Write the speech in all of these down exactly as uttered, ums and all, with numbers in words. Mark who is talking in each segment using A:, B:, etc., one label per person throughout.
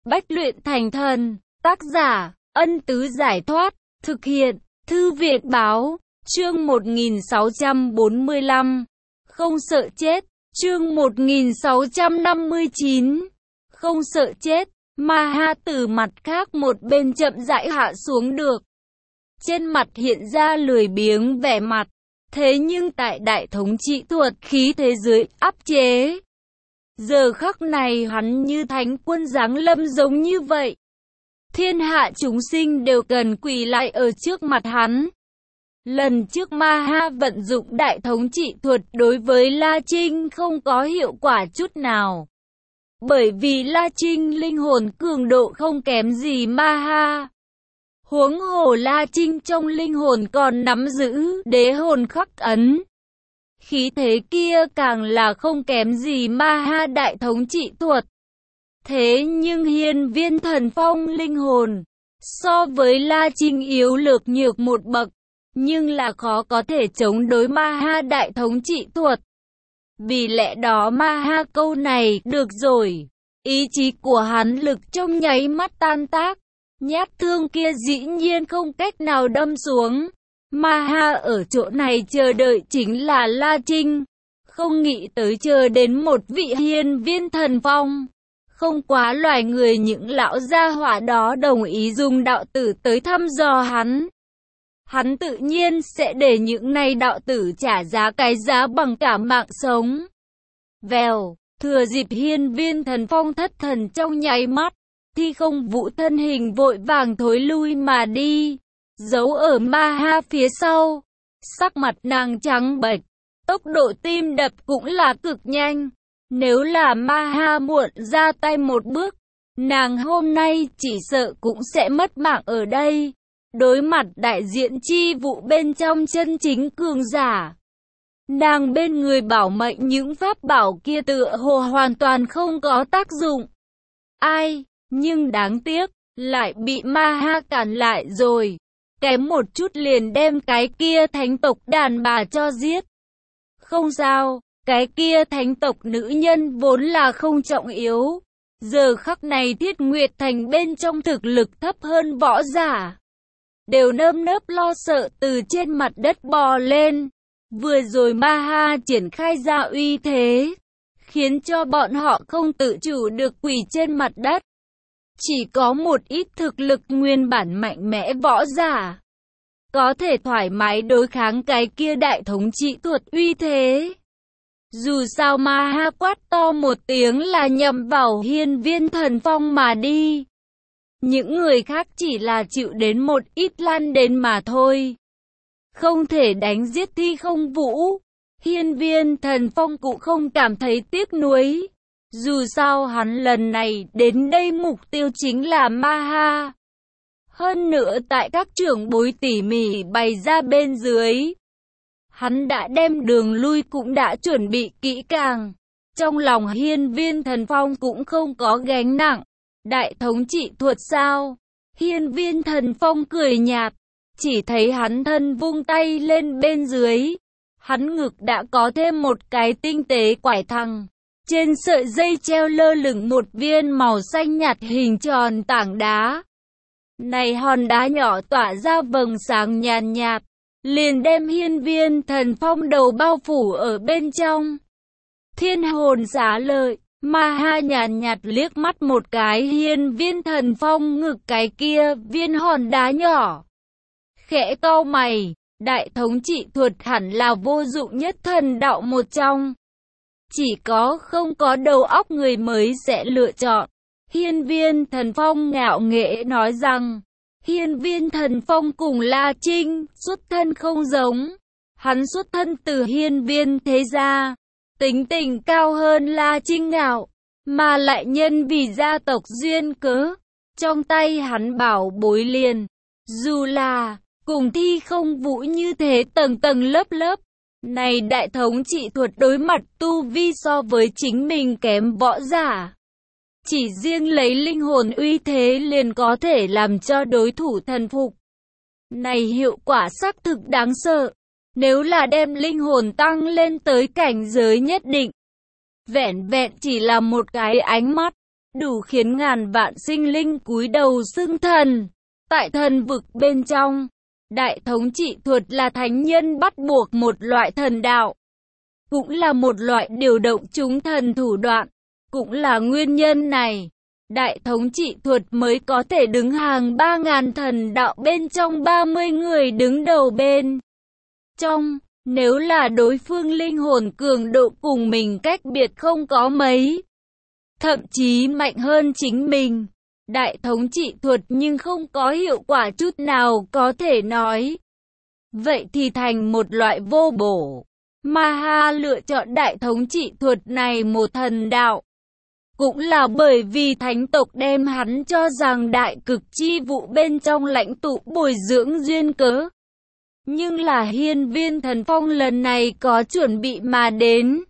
A: Bách luyện thành thần. Tác giả, Ân Tứ Giải Thoát. Thực hiện, Thư Viện Báo. Chương một nghìn sáu trăm bốn mươi lăm. Không sợ chết. Chương một nghìn sáu trăm năm mươi chín. Không sợ chết. Ma Ha từ mặt khác một bên chậm rãi hạ xuống được. Trên mặt hiện ra lười biếng vẻ mặt. Thế nhưng tại đại thống trị thuật khí thế dưới áp chế. Giờ khắc này hắn như thánh quân giáng lâm giống như vậy. Thiên hạ chúng sinh đều cần quỳ lại ở trước mặt hắn. Lần trước Ma Ha vận dụng đại thống trị thuật đối với La Trinh không có hiệu quả chút nào. Bởi vì La Trinh linh hồn cường độ không kém gì Ma Ha. Huống hồ La Trinh trong linh hồn còn nắm giữ đế hồn khắc ấn. Khí thế kia càng là không kém gì Ma Ha đại thống trị thuật. Thế nhưng Hiên Viên Thần Phong linh hồn so với La Trinh yếu lược nhược một bậc, nhưng là khó có thể chống đối Ma Ha đại thống trị thuật. Vì lẽ đó Ma Ha câu này, được rồi, ý chí của hắn lực trong nháy mắt tan tác. Nhát thương kia dĩ nhiên không cách nào đâm xuống. Ma Ha ở chỗ này chờ đợi chính là La Trinh. Không nghĩ tới chờ đến một vị Hiên Viên Thần Phong. Không quá loài người những lão gia hỏa đó đồng ý dùng đạo tử tới thăm dò hắn. Hắn tự nhiên sẽ để những này đạo tử trả giá cái giá bằng cả mạng sống. Vèo, thừa dịp Hiên Viên Thần Phong thất thần trong nháy mắt. Thi Không Vũ thân hình vội vàng thối lui mà đi, giấu ở Ma Ha phía sau. Sắc mặt nàng trắng bệch, tốc độ tim đập cũng là cực nhanh. Nếu là Ma Ha muộn ra tay một bước, nàng hôm nay chỉ sợ cũng sẽ mất mạng ở đây. Đối mặt đại diện chi vụ bên trong chân chính cường giả, nàng bên người bảo mệnh những pháp bảo kia tựa hồ hoàn toàn không có tác dụng. Ai? Nhưng đáng tiếc, lại bị Ma Ha cản lại rồi. Kém một chút liền đem cái kia thánh tộc đàn bà cho giết. Không sao, cái kia thánh tộc nữ nhân vốn là không trọng yếu. Giờ khắc này Thiết Nguyệt Thành bên trong thực lực thấp hơn võ giả. Đều nơm nớp lo sợ từ trên mặt đất bò lên. Vừa rồi Ma Ha triển khai ra uy thế, khiến cho bọn họ không tự chủ được quỳ trên mặt đất. Chỉ có một ít thực lực nguyên bản mạnh mẽ võ giả có thể thoải mái đối kháng cái kia đại thống trị thuật uy thế. Dù sao Ma Ha quát to một tiếng là nhằm vào Hiên Viên Thần Phong mà đi. Những người khác chỉ là chịu đến một ít lan đến mà thôi. Không thể đánh giết Thi Không Vũ. Hiên Viên Thần Phong cũng không cảm thấy tiếc nuối. Dù sao hắn lần này đến đây mục tiêu chính là Ma Ha. Hơn nữa tại các trưởng bối tỉ mỉ bày ra bên dưới, hắn đã đem đường lui cũng đã chuẩn bị kỹ càng. Trong lòng Hiên Viên Thần Phong cũng không có gánh nặng. Đại thống trị thuật sao? Hiên Viên Thần Phong cười nhạt, chỉ thấy hắn thân vung tay lên bên dưới. Hắn ngực đã có thêm một cái tinh tế quải thăng. Trên sợi dây treo lơ lửng một viên màu xanh nhạt hình tròn tảng đá. Này hòn đá nhỏ tỏa ra vầng sáng nhàn nhạt, liền đem Hiên Viên Thần Phong đầu bao phủ ở bên trong. Thiên hồn xá lợi, Ma Ha nhàn nhạt liếc mắt một cái Hiên Viên Thần Phong ngực cái kia viên hòn đá nhỏ. Khẽ cau mày, đại thống trị thuật hẳn là vô dụng nhất thần đạo một trong. Chỉ có không có đầu óc người mới sẽ lựa chọn. Hiên Viên Thần Phong ngạo nghễ nói rằng, Hiên Viên Thần Phong cùng La Trinh xuất thân không giống. Hắn xuất thân từ Hiên Viên thế gia, tính tình cao hơn La Trinh ngạo, mà lại nhân vì gia tộc duyên cớ. Trong tay hắn bảo bối liền, dù là cùng Thi Không Vũ như thế tầng tầng lớp lớp. Này đại thống trị thuật đối mặt tu vi so với chính mình kém võ giả. Chỉ riêng lấy linh hồn uy thế liền có thể làm cho đối thủ thần phục. Này hiệu quả xác thực đáng sợ. Nếu là đem linh hồn tăng lên tới cảnh giới nhất định, vẹn vẹn chỉ là một cái ánh mắt, đủ khiến ngàn vạn sinh linh cúi đầu xưng thần. Tại thần vực bên trong, đại thống trị thuật là thánh nhân bắt buộc một loại thần đạo, cũng là một loại điều động chúng thần thủ đoạn. Cũng là nguyên nhân này, đại thống trị thuật mới có thể đứng hàng ba ngàn thần đạo bên trong ba mươi người đứng đầu bên trong. Nếu là đối phương linh hồn cường độ cùng mình cách biệt không có mấy, thậm chí mạnh hơn chính mình, đại thống trị thuật nhưng không có hiệu quả chút nào có thể nói. Vậy thì thành một loại vô bổ. Maha lựa chọn đại thống trị thuật này một thần đạo, cũng là bởi vì thánh tộc đem hắn cho rằng đại cực chi vụ bên trong lãnh tụ bồi dưỡng duyên cớ. Nhưng là hiên viên thần phong lần này có chuẩn bị mà đến,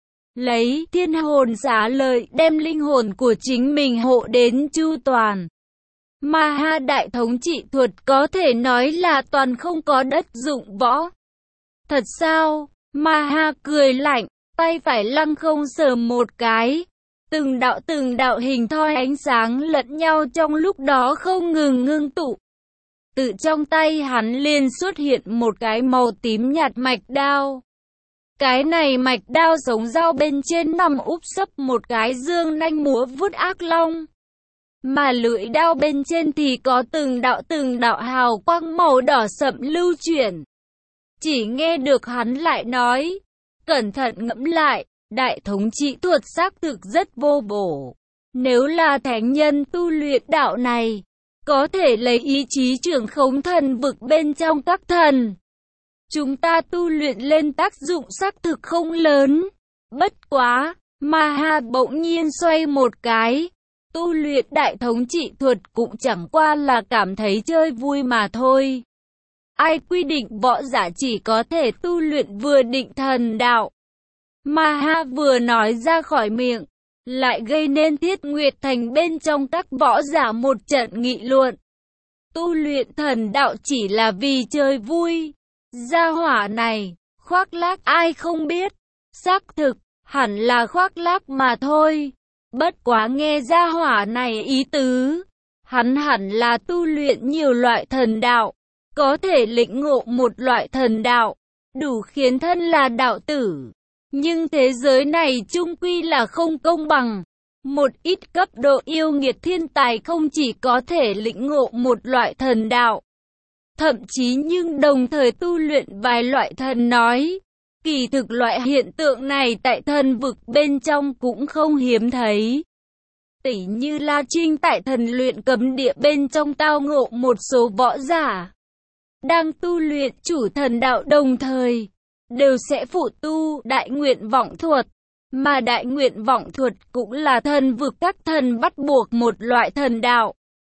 A: lấy thiên hồn xá lợi đem linh hồn của chính mình hộ đến chu toàn. Maha đại thống trị thuật có thể nói là toàn không có đất dụng võ. Thật sao? Maha cười lạnh, tay phải lăng không sờ một cái. Từng đạo từng đạo hình thoi ánh sáng lẫn nhau trong lúc đó không ngừng ngưng tụ. Tự trong tay hắn liền xuất hiện một cái màu tím nhạt mạch đao. Cái này mạch đao giống dao bên trên nằm úp sấp một cái dương nanh múa vuốt ác long. Mà lưỡi đao bên trên thì có từng đạo từng đạo hào quang màu đỏ sậm lưu chuyển. Chỉ nghe được hắn lại nói, cẩn thận ngẫm lại, đại thống trị thuật xác thực rất vô bổ. Nếu là thánh nhân tu luyện đạo này, có thể lấy ý chí trưởng khống thần vực bên trong các thần. Chúng ta tu luyện lên tác dụng xác thực không lớn. Bất quá, Maha bỗng nhiên xoay một cái. Tu luyện đại thống trị thuật cũng chẳng qua là cảm thấy chơi vui mà thôi. Ai quy định võ giả chỉ có thể tu luyện vừa định thần đạo? Maha vừa nói ra khỏi miệng, lại gây nên Thiết Nguyệt Thành bên trong các võ giả một trận nghị luận. Tu luyện thần đạo chỉ là vì chơi vui. Gia hỏa này, khoác lác ai không biết. Xác thực, hẳn là khoác lác mà thôi. Bất quá nghe gia hỏa này ý tứ, hắn hẳn là tu luyện nhiều loại thần đạo, có thể lĩnh ngộ một loại thần đạo, đủ khiến thân là đạo tử. Nhưng thế giới này chung quy là không công bằng. Một ít cấp độ yêu nghiệt thiên tài không chỉ có thể lĩnh ngộ một loại thần đạo, thậm chí nhưng đồng thời tu luyện vài loại thần nói. Kỳ thực loại hiện tượng này tại thần vực bên trong cũng không hiếm thấy. Tỉ như La Trinh tại thần luyện cấm địa bên trong tao ngộ một số võ giả đang tu luyện chủ thần đạo đồng thời, đều sẽ phụ tu đại nguyện vọng thuật. Mà đại nguyện vọng thuật cũng là thần vực các thần bắt buộc một loại thần đạo.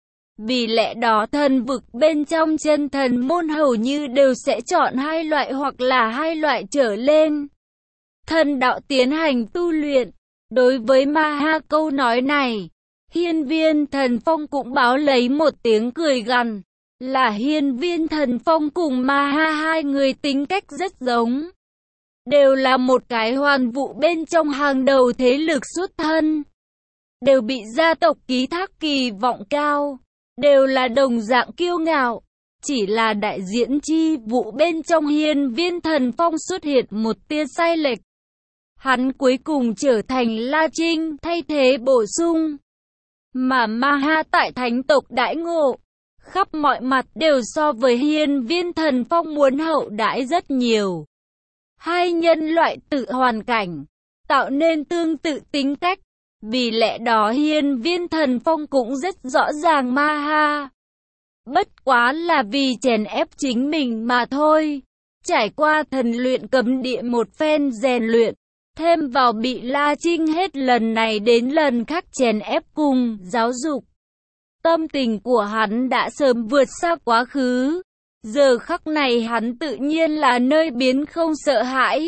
A: Vì lẽ đó thần vực bên trong chân thần môn hầu như đều sẽ chọn hai loại hoặc là hai loại trở lên thần đạo tiến hành tu luyện. Đối với Maha câu nói này, hiên viên thần phong cũng báo lấy một tiếng cười gằn. Là hiên viên thần phong cùng Maha hai người tính cách rất giống, đều là một cái hoàn vũ bên trong hàng đầu thế lực xuất thân, đều bị gia tộc ký thác kỳ vọng cao, đều là đồng dạng kiêu ngạo. Chỉ là đại diễn chi vụ bên trong hiên viên thần phong xuất hiện một tia sai lệch. Hắn cuối cùng trở thành La Trinh thay thế bổ sung. Mà Maha tại thánh tộc đãi ngộ, khắp mọi mặt đều so với hiên viên thần phong muốn hậu đãi rất nhiều. Hai nhân loại tự hoàn cảnh, tạo nên tương tự tính cách. Vì lẽ đó hiên viên thần phong cũng rất rõ ràng Maha. Bất quá là vì chèn ép chính mình mà thôi. Trải qua thần luyện cấm địa một phen rèn luyện, thêm vào bị La Trinh hết lần này đến lần khác chèn ép cùng giáo dục, tâm tình của hắn đã sớm vượt xa quá khứ. Giờ khắc này hắn tự nhiên là nơi biến không sợ hãi.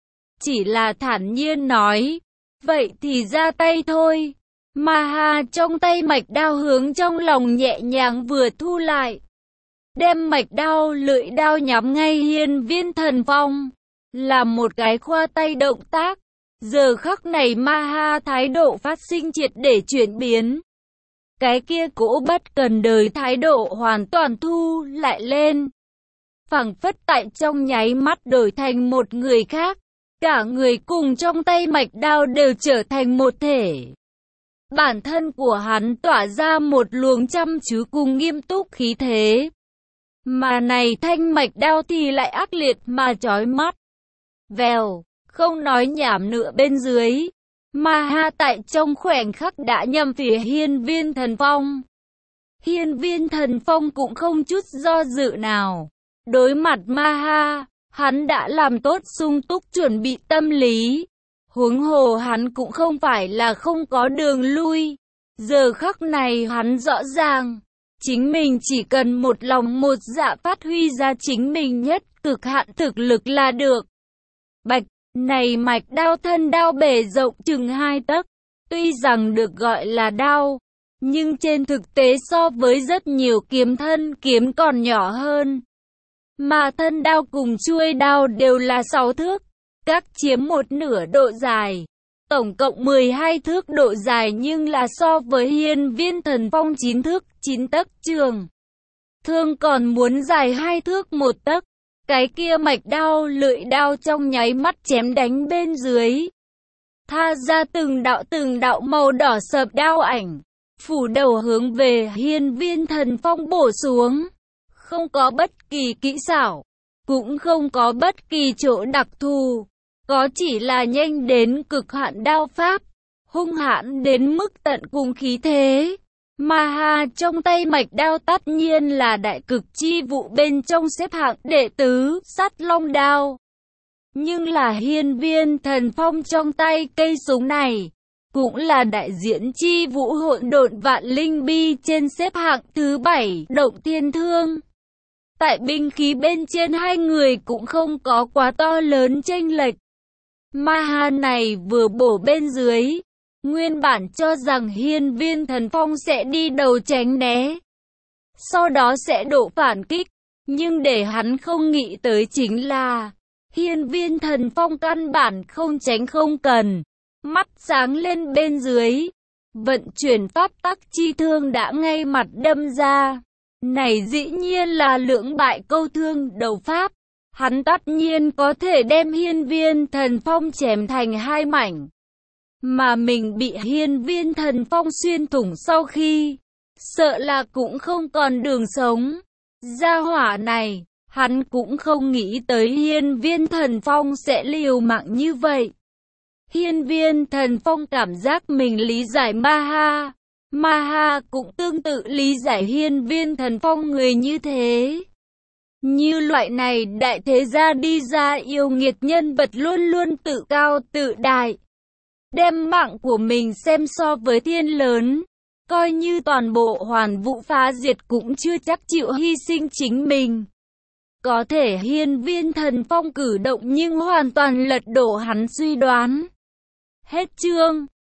A: Chỉ là thản nhiên nói, vậy thì ra tay thôi. Maha trong tay mạch đao hướng trong lòng nhẹ nhàng vừa thu lại, đem mạch đao lưỡi đao nhắm ngay hiên viên thần phong, là một cái khoa tay động tác. Giờ khắc này Maha thái độ phát sinh triệt để chuyển biến. Cái kia cỗ bất cần đời thái độ hoàn toàn thu lại lên. Phảng phất tại trong nháy mắt đổi thành một người khác. Cả người cùng trong tay mạch đao đều trở thành một thể. Bản thân của hắn tỏa ra một luồng chăm chú cùng nghiêm túc khí thế. Mà này thanh mạch đao thì lại ác liệt mà chói mắt. Vèo, không nói nhảm nữa bên dưới. Maha tại trong khoảnh khắc đã nhằm phía hiên viên thần phong. Hiên viên thần phong cũng không chút do dự nào. Đối mặt Maha, hắn đã làm tốt sung túc chuẩn bị tâm lý. Huống hồ hắn cũng không phải là không có đường lui. Giờ khắc này hắn rõ ràng. Chính mình chỉ cần một lòng một dạ phát huy ra chính mình nhất cực hạn thực lực là được. Bạch, này mạch đao thân đao bề rộng chừng hai tấc. Tuy rằng được gọi là đao, nhưng trên thực tế so với rất nhiều kiếm thân kiếm còn nhỏ hơn. Mà thân đao cùng chuôi đao đều là sáu thước, các chiếm một nửa độ dài. Tổng cộng mười hai thước độ dài nhưng là so với hiên viên thần phong chín thước, chín tấc trường. Thương còn muốn dài hai thước một tấc. Cái kia mạch đao lưỡi đao trong nháy mắt chém đánh bên dưới. Tha ra từng đạo từng đạo màu đỏ sợp đao ảnh. Phủ đầu hướng về hiên viên thần phong bổ xuống. Không có bất kỳ kỹ xảo. Cũng không có bất kỳ chỗ đặc thù. Có chỉ là nhanh đến cực hạn đao pháp. Hung hãn đến mức tận cùng khí thế. Maha trong tay mạch đao tất nhiên là đại cực chi vụ bên trong xếp hạng đệ tứ, sắt long đao. Nhưng là hiên viên thần phong trong tay cây súng này, cũng là đại diện chi vũ hỗn độn vạn linh bi trên xếp hạng thứ bảy, động thiên thương. Tại binh khí bên trên hai người cũng không có quá to lớn chênh lệch. Maha này vừa bổ bên dưới. Nguyên bản cho rằng hiên viên thần phong sẽ đi đầu tránh né. Sau đó sẽ đổ phản kích. Nhưng để hắn không nghĩ tới chính là hiên viên thần phong căn bản không tránh không cần. Mắt sáng lên bên dưới. Vận chuyển pháp tắc chi thương đã ngay mặt đâm ra. Này dĩ nhiên là lưỡng bại câu thương đầu pháp. Hắn tất nhiên có thể đem hiên viên thần phong chém thành hai mảnh. Mà mình bị hiên viên thần phong xuyên thủng sau khi, sợ là cũng không còn đường sống. Gia hỏa này, hắn cũng không nghĩ tới hiên viên thần phong sẽ liều mạng như vậy. Hiên viên thần phong cảm giác mình lý giải Maha. Maha cũng tương tự lý giải hiên viên thần phong người như thế. Như loại này đại thế gia đi ra yêu nghiệt nhân vật luôn luôn tự cao tự đại. Đem mạng của mình xem so với thiên lớn. Coi như toàn bộ hoàn vũ phá diệt cũng chưa chắc chịu hy sinh chính mình. Có thể hiên viên thần phong cử động nhưng hoàn toàn lật đổ hắn suy đoán. Hết chương.